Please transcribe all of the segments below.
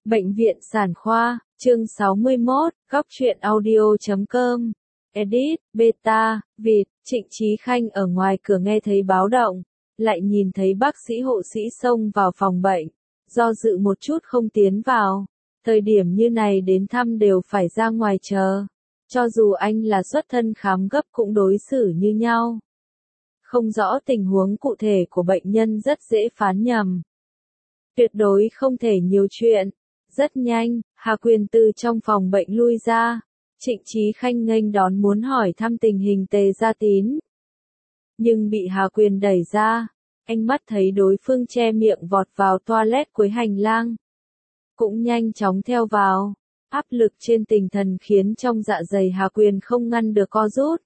Bệnh viện Sản khoa, chương 61, góc truyện audio.com. Edit, beta, vịt, Trịnh Chí Khanh ở ngoài cửa nghe thấy báo động, lại nhìn thấy bác sĩ hộ sĩ xông vào phòng bệnh, do dự một chút không tiến vào. Thời điểm như này đến thăm đều phải ra ngoài chờ. Cho dù anh là xuất thân khám gấp cũng đối xử như nhau. Không rõ tình huống cụ thể của bệnh nhân rất dễ phán nhầm. Tuyệt đối không thể nhiều chuyện. Rất nhanh, Hà Quyền từ trong phòng bệnh lui ra. Trịnh Chí Khanh nghênh đón muốn hỏi thăm tình hình Tề Gia Tín. Nhưng bị Hà Quyền đẩy ra. Anh mắt thấy đối phương che miệng vọt vào toilet cuối hành lang. Cũng nhanh chóng theo vào. Áp lực trên tinh thần khiến trong dạ dày Hà Quyền không ngăn được co rút.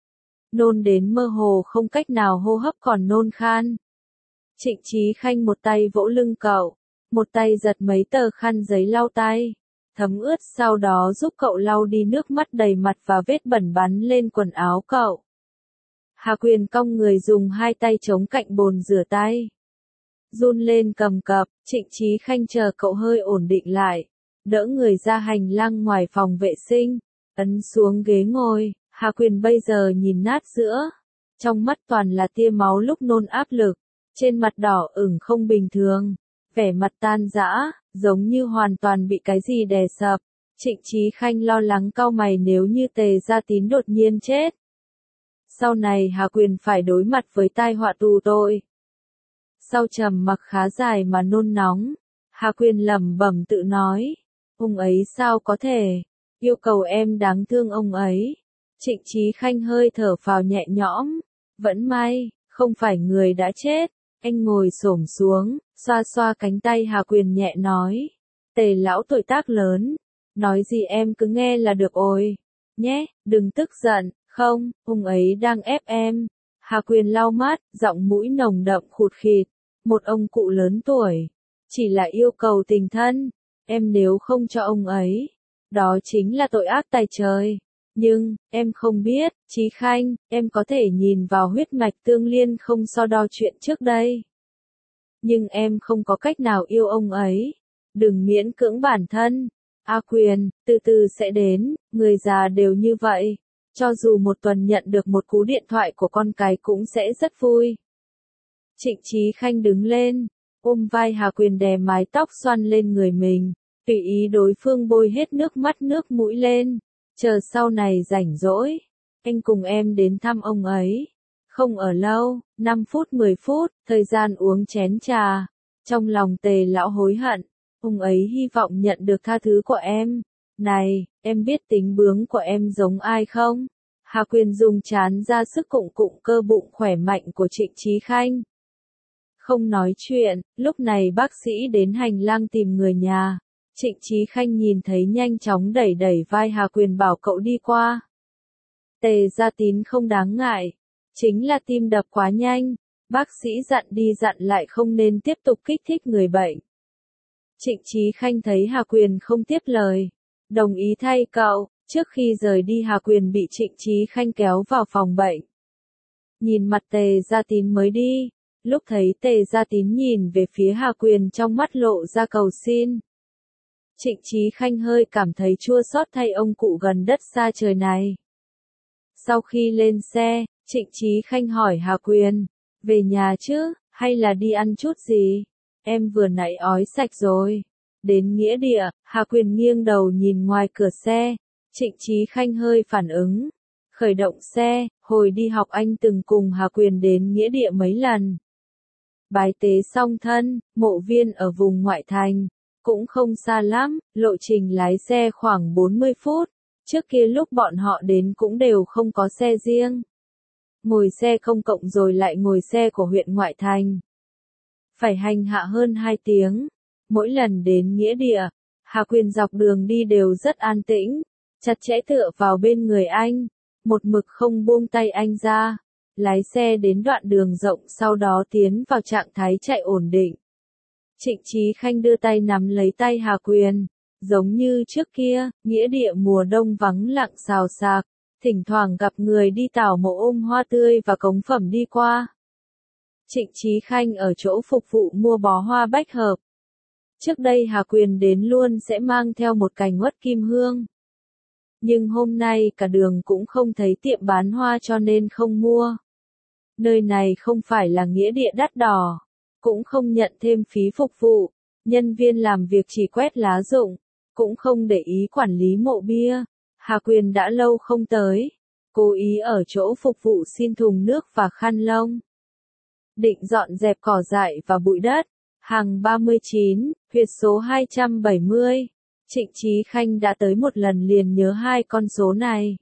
Nôn đến mơ hồ không cách nào hô hấp còn nôn khan. Trịnh Chí Khanh một tay vỗ lưng cậu, một tay giật mấy tờ khăn giấy lau tay, thấm ướt sau đó giúp cậu lau đi nước mắt đầy mặt và vết bẩn bắn lên quần áo cậu. Hà Quyền cong người dùng hai tay chống cạnh bồn rửa tay. Run lên cầm cập, Trịnh Chí Khanh chờ cậu hơi ổn định lại, đỡ người ra hành lang ngoài phòng vệ sinh, ấn xuống ghế ngồi. Hà Quyền bây giờ nhìn nát giữa, trong mắt toàn là tia máu lúc nôn áp lực, trên mặt đỏ ửng không bình thường, vẻ mặt tan rã, giống như hoàn toàn bị cái gì đè sập. Trịnh Chí Khanh lo lắng cau mày nếu như Tề Gia Tín đột nhiên chết. Sau này Hà Quyền phải đối mặt với tai họa tù tội. Sau trầm mặc khá dài mà nôn nóng, Hà Quyền lẩm bẩm tự nói, ông ấy sao có thể, yêu cầu em đáng thương ông ấy. Trịnh Chí Khanh hơi thở phào nhẹ nhõm, vẫn may, không phải người đã chết. Anh ngồi xổm xuống, xoa xoa cánh tay Hà Quyền nhẹ nói, Tề lão tuổi tác lớn, nói gì em cứ nghe là được rồi, nhé, đừng tức giận, không, ông ấy đang ép em. Hà Quyền lau mắt, giọng mũi nồng đậm khụt khịt, một ông cụ lớn tuổi, chỉ là yêu cầu tình thân, em nếu không cho ông ấy, đó chính là tội ác tày trời. Nhưng, em không biết, Chí Khanh, em có thể nhìn vào huyết mạch tương liên không so đo chuyện trước đây. Nhưng em không có cách nào yêu ông ấy. Đừng miễn cưỡng bản thân. A Quyền, từ từ sẽ đến, người già đều như vậy. Cho dù một tuần nhận được một cú điện thoại của con cái cũng sẽ rất vui. Trịnh Chí Khanh đứng lên, ôm vai Hà Quyền đè mái tóc xoăn lên người mình, tùy ý đối phương bôi hết nước mắt nước mũi lên. Chờ sau này rảnh rỗi, anh cùng em đến thăm ông ấy. Không ở lâu, 5 phút 10 phút, thời gian uống chén trà. Trong lòng Tề lão hối hận, ông ấy hy vọng nhận được tha thứ của em. Này, em biết tính bướng của em giống ai không? Hà Quyền dùng trán ra sức cụng cụng cơ bụng khỏe mạnh của Trịnh Chí Khanh. Không nói chuyện, lúc này bác sĩ đến hành lang tìm người nhà. Trịnh Chí Khanh nhìn thấy nhanh chóng đẩy đẩy vai Hà Quyền bảo cậu đi qua. Tề Gia Tín không đáng ngại, chính là tim đập quá nhanh, bác sĩ dặn đi dặn lại không nên tiếp tục kích thích người bệnh. Trịnh Chí Khanh thấy Hà Quyền không tiếp lời, đồng ý thay cậu. Trước khi rời đi Hà Quyền bị Trịnh Chí Khanh kéo vào phòng bệnh. Nhìn mặt Tề Gia Tín mới đi, lúc thấy Tề Gia Tín nhìn về phía Hà Quyền trong mắt lộ ra cầu xin. Trịnh Chí Khanh hơi cảm thấy chua xót thay ông cụ gần đất xa trời này. Sau khi lên xe, Trịnh Chí Khanh hỏi Hà Quyền, về nhà chứ, hay là đi ăn chút gì? Em vừa nãy ói sạch rồi. Đến nghĩa địa, Hà Quyền nghiêng đầu nhìn ngoài cửa xe. Trịnh Chí Khanh hơi phản ứng. Khởi động xe, hồi đi học anh từng cùng Hà Quyền đến nghĩa địa mấy lần. Bái tế song thân, mộ viên ở vùng ngoại thành. Cũng không xa lắm, lộ trình lái xe khoảng 40 phút. Trước kia lúc bọn họ đến cũng đều không có xe riêng. Ngồi xe công cộng rồi lại ngồi xe của huyện ngoại thành. Phải hành hạ hơn 2 tiếng. Mỗi lần đến nghĩa địa, Hà Quyền dọc đường đi đều rất an tĩnh, chặt chẽ tựa vào bên người anh, một mực không buông tay anh ra. Lái xe đến đoạn đường rộng sau đó tiến vào trạng thái chạy ổn định. Trịnh Chí Khanh đưa tay nắm lấy tay Hà Quyền, giống như trước kia, nghĩa địa mùa đông vắng lặng xào xạc, thỉnh thoảng gặp người đi tảo mộ ôm hoa tươi và cống phẩm đi qua. Trịnh Chí Khanh ở chỗ phục vụ mua bó hoa bách hợp. Trước đây Hà Quyền đến luôn sẽ mang theo một cành uất kim hương. Nhưng hôm nay cả đường cũng không thấy tiệm bán hoa cho nên không mua. Nơi này không phải là nghĩa địa đắt đỏ, cũng không nhận thêm phí phục vụ, nhân viên làm việc chỉ quét lá rụng, cũng không để ý quản lý mộ bia. Hà Quyền đã lâu không tới, cố ý ở chỗ phục vụ xin thùng nước và khăn lông. Định dọn dẹp cỏ dại và bụi đất. Hàng 39, huyệt số 270. Trịnh Chí Khanh đã tới một lần liền nhớ hai con số này.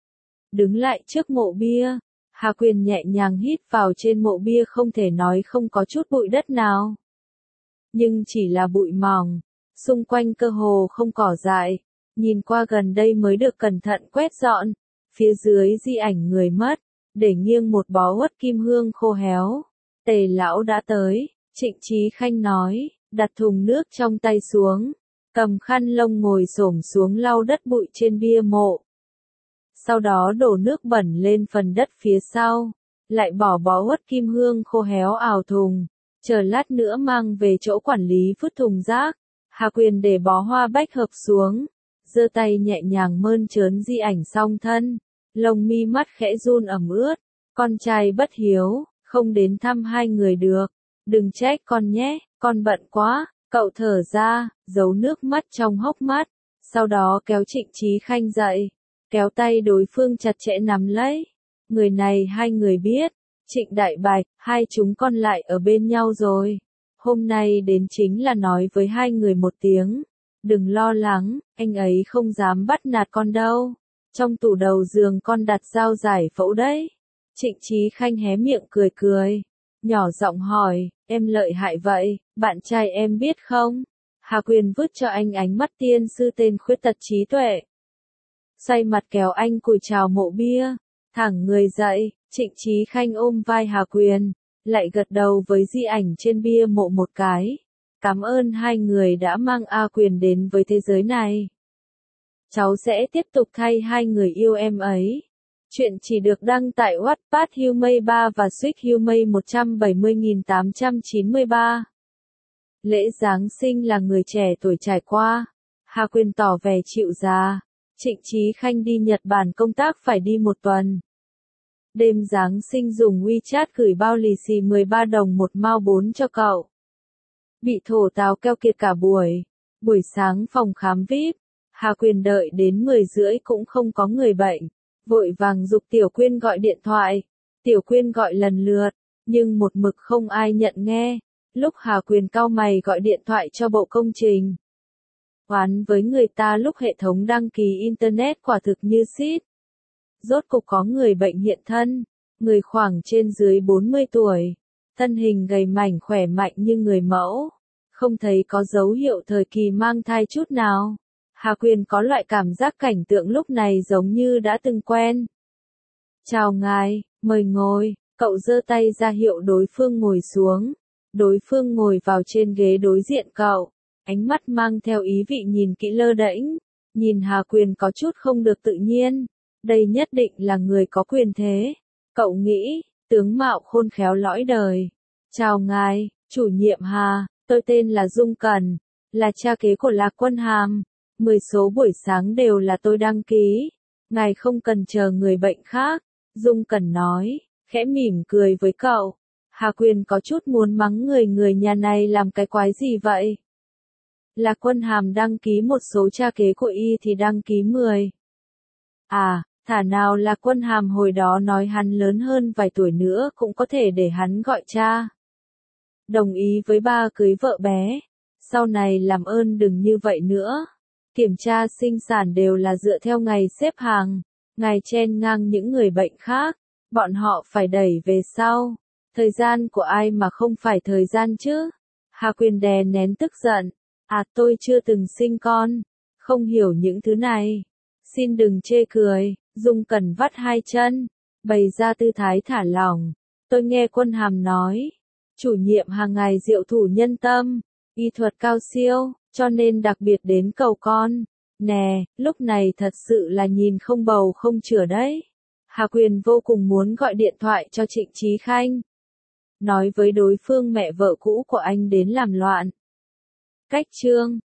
Đứng lại trước mộ bia, Hà Quyền nhẹ nhàng hít vào trên mộ bia, không thể nói không có chút bụi đất nào. Nhưng chỉ là bụi mỏng, xung quanh cơ hồ không cỏ dại, nhìn qua gần đây mới được cẩn thận quét dọn. Phía dưới di ảnh người mất, để nghiêng một bó uất kim hương khô héo. Tề lão đã tới, Trịnh Chí Khanh nói, đặt thùng nước trong tay xuống, cầm khăn lông ngồi xổm xuống lau đất bụi trên bia mộ. Sau đó đổ nước bẩn lên phần đất phía sau, lại bỏ bó uất kim hương khô héo ào thùng, chờ lát nữa mang về chỗ quản lý vứt thùng rác. Hà Quyền để bó hoa bách hợp xuống, giơ tay nhẹ nhàng mơn trớn di ảnh song thân, lông mi mắt khẽ run ẩm ướt. Con trai bất hiếu, không đến thăm hai người được, đừng trách con nhé, con bận quá. Cậu thở ra, giấu nước mắt trong hốc mắt, sau đó kéo Trịnh Chí Khanh dậy, kéo tay đối phương chặt chẽ nắm lấy. Người này hai người biết, Trịnh Đại Bạch, hai chúng con lại ở bên nhau rồi. Hôm nay đến chính là nói với hai người một tiếng, đừng lo lắng, anh ấy không dám bắt nạt con đâu. Trong tủ đầu giường con đặt dao giải phẫu đấy. Trịnh Chí Khanh hé miệng cười cười, nhỏ giọng hỏi, em lợi hại vậy, bạn trai em biết không? Hà Quyền vứt cho anh ánh mắt tiên sư tên khuyết tật trí tuệ. Xoay mặt kéo anh cùi chào mộ bia, thẳng người dậy. Trịnh Chí Khanh ôm vai Hà Quyền, lại gật đầu với di ảnh trên bia mộ một cái. Cảm ơn hai người đã mang A Quyền đến với thế giới này. Cháu sẽ tiếp tục thay hai người yêu em ấy. Chuyện chỉ được đăng tại Wattpad Humay 3 và Switch Humay 170.893. Lễ Giáng sinh là người trẻ tuổi trải qua. Hà Quyền tỏ vẻ chịu già. Trịnh Chí Khanh đi Nhật Bản công tác phải đi một tuần. Đêm Giáng sinh dùng WeChat gửi bao lì xì 13 đồng một mao 4 cho cậu. Bị thổ táo keo kiệt cả buổi. Buổi sáng phòng khám VIP, Hà Quyền đợi đến 10 rưỡi cũng không có người bệnh. Vội vàng giục Tiểu Quyên gọi điện thoại. Tiểu Quyên gọi lần lượt, nhưng một mực không ai nhận nghe. Lúc Hà Quyền cau mày gọi điện thoại cho bộ công trình. Oán với người ta lúc hệ thống đăng ký Internet quả thực như shit. Rốt cục có người bệnh hiện thân, người khoảng trên dưới 40 tuổi, thân hình gầy mảnh khỏe mạnh như người mẫu, không thấy có dấu hiệu thời kỳ mang thai chút nào. Hà Quyền có loại cảm giác cảnh tượng lúc này giống như đã từng quen. Chào ngài, mời ngồi, cậu giơ tay ra hiệu đối phương ngồi xuống. Đối phương ngồi vào trên ghế đối diện cậu, ánh mắt mang theo ý vị nhìn kỹ lơ đễnh, nhìn Hà Quyền có chút không được tự nhiên. Đây nhất định là người có quyền thế. Cậu nghĩ, tướng mạo khôn khéo lõi đời. Chào ngài, chủ nhiệm Hà, tôi tên là Dung Cẩn, là cha kế của Lạc Quân Hàm. 10 số buổi sáng đều là tôi đăng ký. Ngài không cần chờ người bệnh khác. Dung Cẩn nói, khẽ mỉm cười với cậu. Hà Quyền có chút muốn mắng người nhà này làm cái quái gì vậy? Lạc Quân Hàm đăng ký một số, cha kế của y thì đăng ký 10. À, thả nào Lạc Quân Hàm hồi đó nói hắn lớn hơn vài tuổi nữa cũng có thể để hắn gọi cha. Đồng ý với ba cưới vợ bé. Sau này làm ơn đừng như vậy nữa. Kiểm tra sinh sản đều là dựa theo ngày xếp hàng. Ngài chen ngang những người bệnh khác. Bọn họ phải đẩy về sau. Thời gian của ai mà không phải thời gian chứ? Hà Quyền đè nén tức giận. À, tôi chưa từng sinh con. Không hiểu những thứ này. Xin đừng chê cười. Dung Cẩn vắt hai chân, bày ra tư thái thả lỏng. Tôi nghe Quân Hàm nói, chủ nhiệm hàng ngày diệu thủ nhân tâm, y thuật cao siêu, cho nên đặc biệt đến cầu con. Nè, lúc này thật sự là nhìn không bầu không chửa đấy. Hà Quyền vô cùng muốn gọi điện thoại cho Trịnh Chí Khanh. Nói với đối phương mẹ vợ cũ của anh đến làm loạn. Cách chương